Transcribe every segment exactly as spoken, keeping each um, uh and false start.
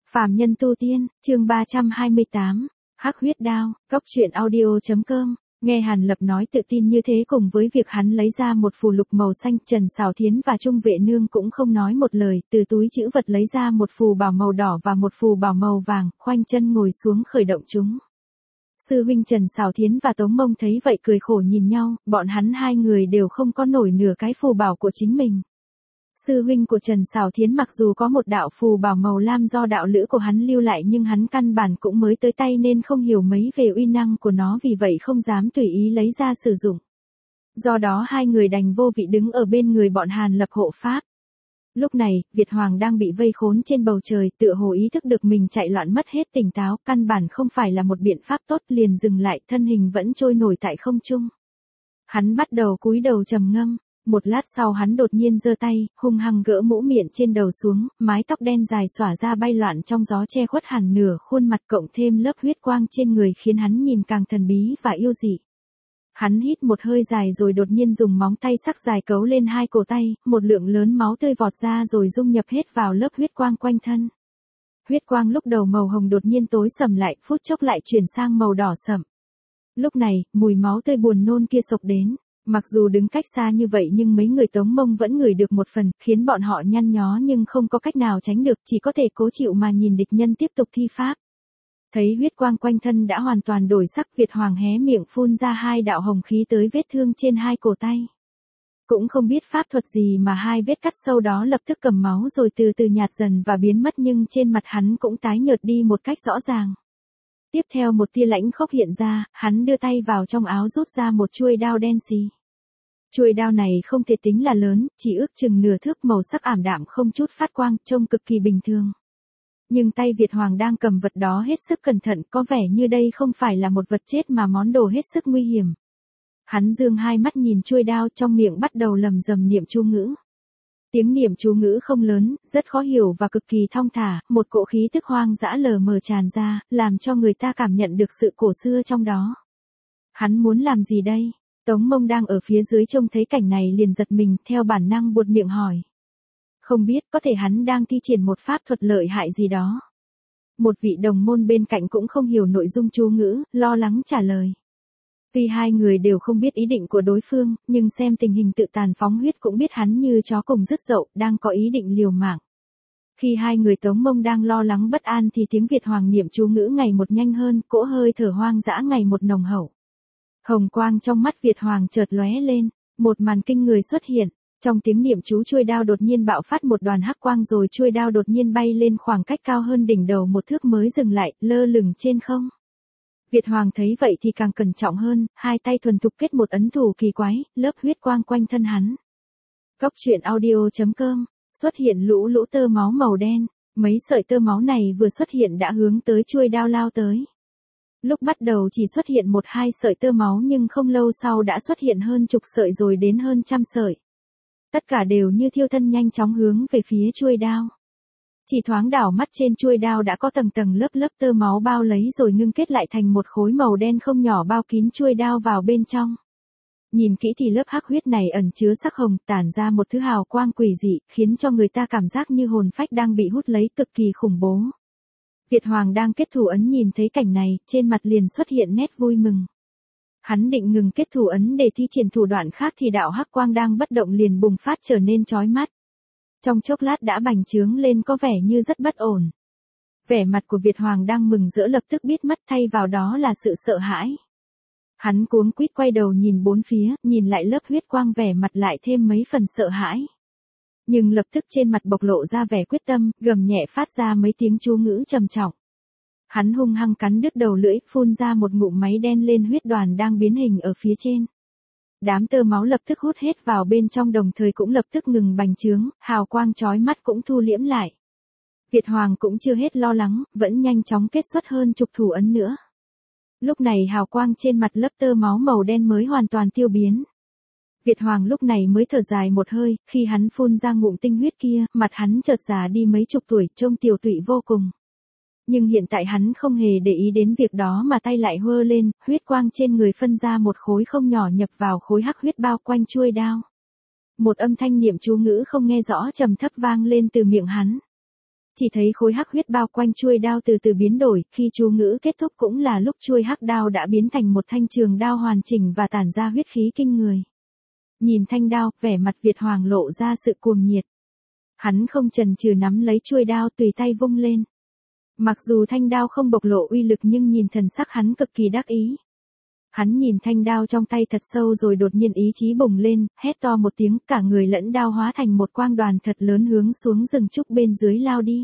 Phàm nhân tu tiên, chương ba trăm hai mươi tám, Hắc huyết đao, cốc truyện audio.com. Nghe Hàn Lập nói tự tin như thế cùng với việc hắn lấy ra một phù lục màu xanh, Trần Sảo Thiến và Trung Vệ Nương cũng không nói một lời, từ túi trữ vật lấy ra một phù bảo màu đỏ và một phù bảo màu vàng, khoanh chân ngồi xuống khởi động chúng. Sư huynh Trần Sảo Thiến và Tống Mông thấy vậy cười khổ nhìn nhau, bọn hắn hai người đều không có nổi nửa cái phù bảo của chính mình. Sư huynh của Trần Sảo Thiến mặc dù có một đạo phù bảo màu lam do đạo lữ của hắn lưu lại nhưng hắn căn bản cũng mới tới tay nên không hiểu mấy về uy năng của nó, vì vậy không dám tùy ý lấy ra sử dụng. Do đó hai người đành vô vị đứng ở bên người bọn Hàn Lập hộ pháp. Lúc này, Việt Hoàng đang bị vây khốn trên bầu trời, tựa hồ ý thức được mình chạy loạn mất hết tỉnh táo, căn bản không phải là một biện pháp tốt, liền dừng lại, thân hình vẫn trôi nổi tại không trung. Hắn bắt đầu cúi đầu trầm ngâm. Một lát sau hắn đột nhiên giơ tay, hung hăng gỡ mũ miệng trên đầu xuống, mái tóc đen dài xõa ra bay loạn trong gió che khuất hẳn nửa khuôn mặt, cộng thêm lớp huyết quang trên người khiến hắn nhìn càng thần bí và yêu dị. Hắn hít một hơi dài rồi đột nhiên dùng móng tay sắc dài cấu lên hai cổ tay, một lượng lớn máu tươi vọt ra rồi dung nhập hết vào lớp huyết quang quanh thân. Huyết quang lúc đầu màu hồng đột nhiên tối sầm lại, phút chốc lại chuyển sang màu đỏ sậm. Lúc này, mùi máu tươi buồn nôn kia xộc đến. Mặc dù đứng cách xa như vậy nhưng mấy người Tống Mông vẫn ngửi được một phần, khiến bọn họ nhăn nhó nhưng không có cách nào tránh được, chỉ có thể cố chịu mà nhìn địch nhân tiếp tục thi pháp. Thấy huyết quang quanh thân đã hoàn toàn đổi sắc, Việt Hoàng hé miệng phun ra hai đạo hồng khí tới vết thương trên hai cổ tay. Cũng không biết pháp thuật gì mà hai vết cắt sâu đó lập tức cầm máu rồi từ từ nhạt dần và biến mất, nhưng trên mặt hắn cũng tái nhợt đi một cách rõ ràng. Tiếp theo một tia lãnh khốc hiện ra, hắn đưa tay vào trong áo rút ra một chuôi đao đen xì. Chuôi đao này không thể tính là lớn, chỉ ước chừng nửa thước, màu sắc ảm đạm không chút phát quang, trông cực kỳ bình thường. Nhưng tay Việt Hoàng đang cầm vật đó hết sức cẩn thận, có vẻ như đây không phải là một vật chết mà món đồ hết sức nguy hiểm. Hắn dương hai mắt nhìn chuôi đao, trong miệng bắt đầu lầm rầm niệm chú ngữ. Tiếng niệm chú ngữ không lớn, rất khó hiểu và cực kỳ thong thả, một cỗ khí tức hoang dã lờ mờ tràn ra, làm cho người ta cảm nhận được sự cổ xưa trong đó. Hắn muốn làm gì đây? Tống Mông đang ở phía dưới trông thấy cảnh này liền giật mình, theo bản năng buột miệng hỏi. Không biết, có thể hắn đang thi triển một pháp thuật lợi hại gì đó. Một vị đồng môn bên cạnh cũng không hiểu nội dung chú ngữ, lo lắng trả lời. Tuy hai người đều không biết ý định của đối phương, nhưng xem tình hình tự tàn phóng huyết cũng biết hắn như chó cùng rứt dậu, đang có ý định liều mạng. Khi hai người Tống Mông đang lo lắng bất an thì tiếng Việt Hoàng niệm chú ngữ ngày một nhanh hơn, cỗ hơi thở hoang dã ngày một nồng hậu. Hồng quang trong mắt Việt Hoàng chợt lóe lên, một màn kinh người xuất hiện, trong tiếng niệm chú chuôi đao đột nhiên bạo phát một đoàn hắc quang rồi chuôi đao đột nhiên bay lên khoảng cách cao hơn đỉnh đầu một thước mới dừng lại, lơ lửng trên không. Việt Hoàng thấy vậy thì càng cẩn trọng hơn, hai tay thuần thục kết một ấn thủ kỳ quái, lớp huyết quang quanh thân hắn. Cốc truyện audio.com, xuất hiện lũ lũ tơ máu màu đen, mấy sợi tơ máu này vừa xuất hiện đã hướng tới chuôi đao lao tới. Lúc bắt đầu chỉ xuất hiện một hai sợi tơ máu nhưng không lâu sau đã xuất hiện hơn chục sợi rồi đến hơn trăm sợi. Tất cả đều như thiêu thân nhanh chóng hướng về phía chuôi đao. Chỉ thoáng đảo mắt trên chuôi đao đã có tầng tầng lớp lớp tơ máu bao lấy rồi ngưng kết lại thành một khối màu đen không nhỏ bao kín chuôi đao vào bên trong. Nhìn kỹ thì lớp hắc huyết này ẩn chứa sắc hồng, tản ra một thứ hào quang quỷ dị, khiến cho người ta cảm giác như hồn phách đang bị hút lấy, cực kỳ khủng bố. Việt Hoàng đang kết thủ ấn nhìn thấy cảnh này, trên mặt liền xuất hiện nét vui mừng. Hắn định ngừng kết thủ ấn để thi triển thủ đoạn khác thì đạo hắc quang đang bất động liền bùng phát trở nên chói mắt. Trong chốc lát đã bành trướng lên, có vẻ như rất bất ổn. Vẻ mặt của Việt Hoàng đang mừng rỡ lập tức biến mất, thay vào đó là sự sợ hãi. Hắn cuống quýt quay đầu nhìn bốn phía, nhìn lại lớp huyết quang, vẻ mặt lại thêm mấy phần sợ hãi. Nhưng lập tức trên mặt bộc lộ ra vẻ quyết tâm, gầm nhẹ phát ra mấy tiếng chú ngữ trầm trọng. Hắn hung hăng cắn đứt đầu lưỡi, phun ra một ngụm máy đen lên huyết đoàn đang biến hình ở phía trên. Đám tơ máu lập tức hút hết vào bên trong, đồng thời cũng lập tức ngừng bành trướng, hào quang chói mắt cũng thu liễm lại. Việt Hoàng cũng chưa hết lo lắng, vẫn nhanh chóng kết xuất hơn chục thủ ấn nữa. Lúc này hào quang trên mặt lớp tơ máu màu đen mới hoàn toàn tiêu biến. Việt Hoàng lúc này mới thở dài một hơi, khi hắn phun ra ngụm tinh huyết kia, mặt hắn chợt già đi mấy chục tuổi, trông tiều tụy vô cùng. Nhưng hiện tại hắn không hề để ý đến việc đó mà tay lại hơ lên, huyết quang trên người phân ra một khối không nhỏ nhập vào khối hắc huyết bao quanh chuôi đao. Một âm thanh niệm chú ngữ không nghe rõ trầm thấp vang lên từ miệng hắn. Chỉ thấy khối hắc huyết bao quanh chuôi đao từ từ biến đổi, khi chú ngữ kết thúc cũng là lúc chuôi hắc đao đã biến thành một thanh trường đao hoàn chỉnh và tản ra huyết khí kinh người. Nhìn thanh đao, vẻ mặt Việt Hoàng lộ ra sự cuồng nhiệt. Hắn không chần chừ nắm lấy chuôi đao tùy tay vung lên. Mặc dù thanh đao không bộc lộ uy lực nhưng nhìn thần sắc hắn cực kỳ đắc ý. Hắn nhìn thanh đao trong tay thật sâu rồi đột nhiên ý chí bùng lên, hét to một tiếng, cả người lẫn đao hóa thành một quang đoàn thật lớn hướng xuống rừng trúc bên dưới lao đi.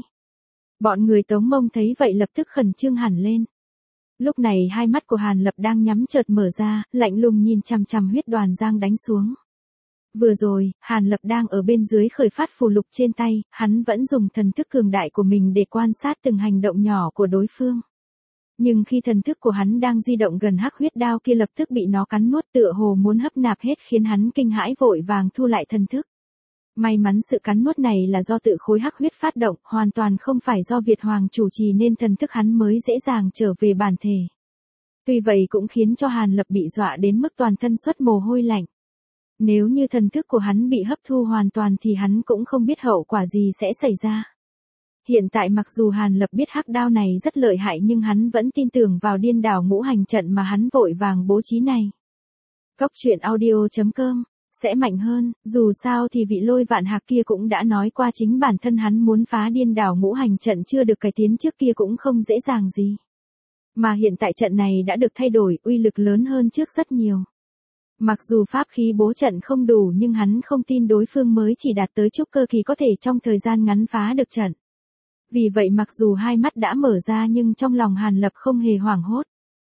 Bọn người Tống Mông thấy vậy lập tức khẩn trương hẳn lên. Lúc này hai mắt của Hàn Lập đang nhắm chợt mở ra, lạnh lùng nhìn chằm chằm huyết đoàn giang đánh xuống. Vừa rồi, Hàn Lập đang ở bên dưới khởi phát phù lục trên tay, hắn vẫn dùng thần thức cường đại của mình để quan sát từng hành động nhỏ của đối phương. Nhưng khi thần thức của hắn đang di động gần hắc huyết đao kia lập tức bị nó cắn nuốt tựa hồ muốn hấp nạp hết khiến hắn kinh hãi vội vàng thu lại thần thức. May mắn sự cắn nuốt này là do tự khối hắc huyết phát động, hoàn toàn không phải do Việt Hoàng chủ trì nên thần thức hắn mới dễ dàng trở về bản thể. Tuy vậy cũng khiến cho Hàn Lập bị dọa đến mức toàn thân xuất mồ hôi lạnh. Nếu như thần thức của hắn bị hấp thu hoàn toàn thì hắn cũng không biết hậu quả gì sẽ xảy ra. Hiện tại mặc dù Hàn Lập biết hắc đao này rất lợi hại nhưng hắn vẫn tin tưởng vào điên đảo ngũ hành trận mà hắn vội vàng bố trí này. Cốc truyện audio chấm com sẽ mạnh hơn, dù sao thì vị Lôi Vạn Hạc kia cũng đã nói qua chính bản thân hắn muốn phá điên đảo ngũ hành trận chưa được cải tiến trước kia cũng không dễ dàng gì. Mà hiện tại trận này đã được thay đổi, uy lực lớn hơn trước rất nhiều. Mặc dù pháp khí bố trận không đủ nhưng hắn không tin đối phương mới chỉ đạt tới trúc cơ kỳ có thể trong thời gian ngắn phá được trận. Vì vậy mặc dù hai mắt đã mở ra nhưng trong lòng Hàn Lập không hề hoảng hốt.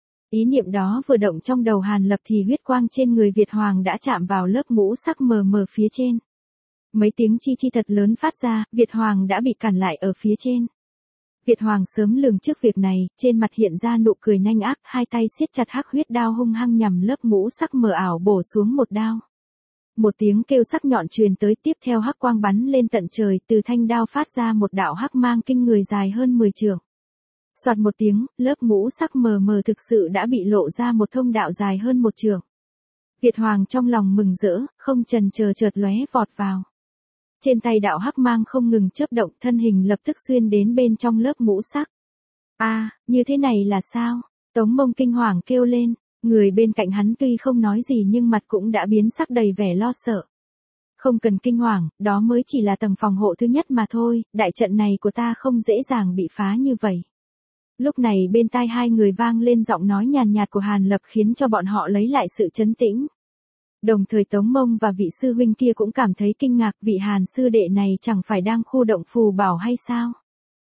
Ý niệm đó vừa động trong đầu Hàn Lập thì huyết quang trên người Việt Hoàng đã chạm vào lớp ngũ sắc mờ mờ phía trên. Mấy tiếng chi chi thật lớn phát ra, Việt Hoàng đã bị cản lại ở phía trên. Việt Hoàng sớm lường trước việc này, trên mặt hiện ra nụ cười nhanh ác, hai tay siết chặt hắc huyết đao hung hăng nhằm lớp ngũ sắc mờ ảo bổ xuống một đao. Một tiếng kêu sắc nhọn truyền tới, tiếp theo hắc quang bắn lên tận trời, từ thanh đao phát ra một đạo hắc mang kinh người dài hơn mười trượng. Soạt một tiếng, lớp ngũ sắc mờ mờ thực sự đã bị lộ ra một thông đạo dài hơn một trượng. Việt Hoàng trong lòng mừng rỡ, không chần chờ chợt lóe vọt vào. Trên tay đạo hắc mang không ngừng chớp động, thân hình lập tức xuyên đến bên trong lớp ngũ sắc. A, à, như thế này là sao? Tống Mông kinh hoàng kêu lên, người bên cạnh hắn tuy không nói gì nhưng mặt cũng đã biến sắc đầy vẻ lo sợ. Không cần kinh hoàng, đó mới chỉ là tầng phòng hộ thứ nhất mà thôi, đại trận này của ta không dễ dàng bị phá như vậy. Lúc này bên tai hai người vang lên giọng nói nhàn nhạt của Hàn Lập khiến cho bọn họ lấy lại sự trấn tĩnh. Đồng thời Tống Mông và vị sư huynh kia cũng cảm thấy kinh ngạc, vị Hàn sư đệ này chẳng phải đang khu động phù bảo hay sao?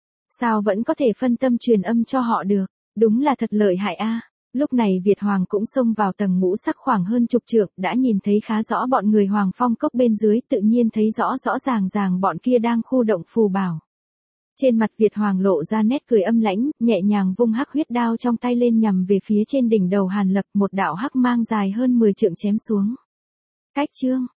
Sao vẫn có thể phân tâm truyền âm cho họ được, đúng là thật lợi hại a. Lúc này Việt Hoàng cũng xông vào tầng ngũ sắc khoảng hơn chục trượng, đã nhìn thấy khá rõ bọn người Hoàng Phong Cốc bên dưới, tự nhiên thấy rõ rõ ràng ràng bọn kia đang khu động phù bảo. Trên mặt Việt Hoàng lộ ra nét cười âm lãnh, nhẹ nhàng vung hắc huyết đao trong tay lên nhằm về phía trên đỉnh đầu Hàn Lập, một đạo hắc mang dài hơn mười trượng chém xuống. Cách chương